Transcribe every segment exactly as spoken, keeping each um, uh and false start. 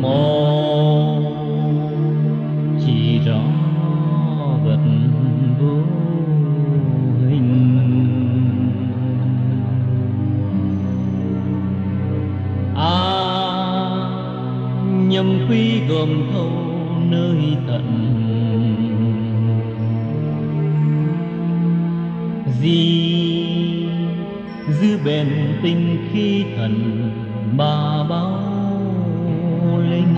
mô chỉ rõ vật vô hình. A nhâm quy gồm thâu nơi tận, di giữ bền tinh khí thần ba báo linh.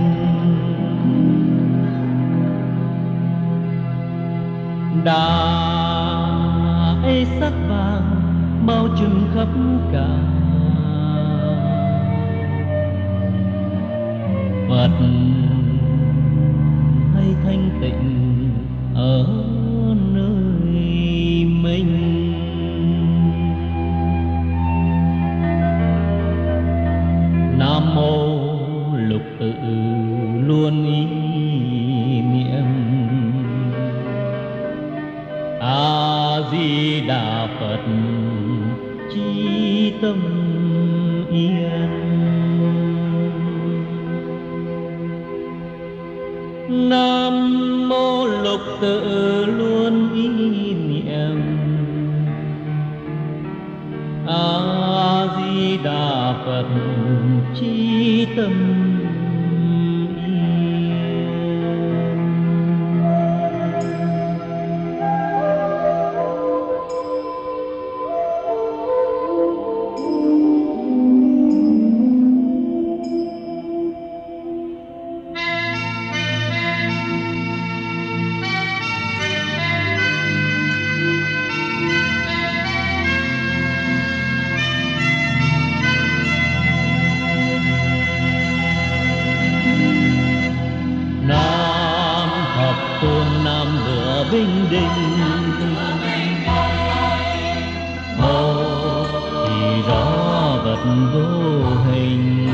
Đà ấy sắc vàng bao trùm khắp cả, Phật hay thanh tịnh ở nơi mình. Nam mô lục tự luôn ý niệm, A Di Đà Phật chí tâm yên. Nam mô lục tự luôn ý niệm, A Di Đà Phật chí tâm yên. Tuôn nam lửa bình định, mô chỉ rõ vật vô hình.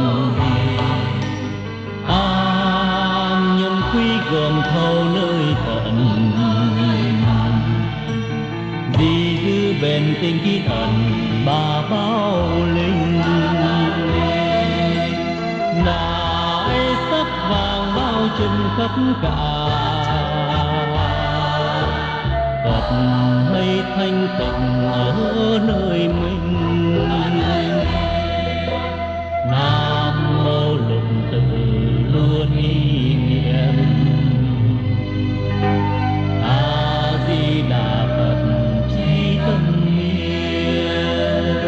A nhâm quy gồm thâu nơi tận, di giữ bền tinh khí thần ba báo linh. Đại sắc vàng bao trùm khắp cả, Phật hay thanh tịnh ở nơi mình. Nam mô lục tự luôn ý niệm, A Di Đà Phật chí tâm yên.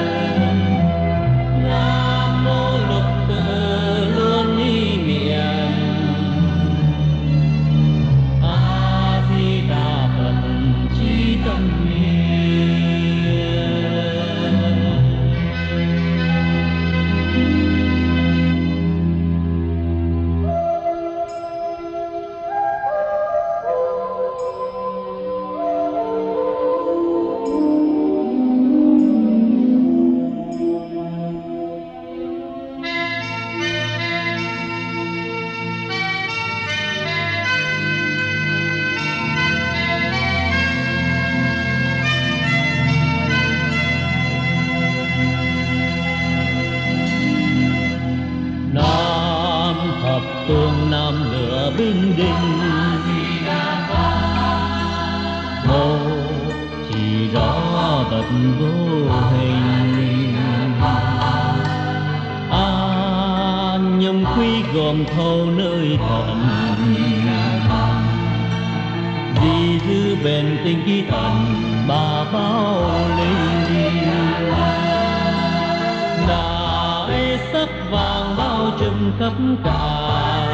Nam mô lục tự luôn ý niệm, A Di Đà Phật chí tâm yên. Nam thập phương nam lửa bình định, mô chỉ rõ vật vô hình. A nhâm quy gồm thâu nơi tận, di giữ bền tinh khí thần ba báo linh. Đại sắc vàng bao trùm khắp cả,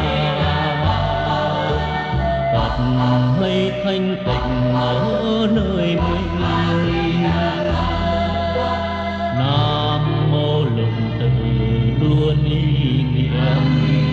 Phật hay thanh tịnh ở nơi mình. Nam mô lục tự luôn ý niệm,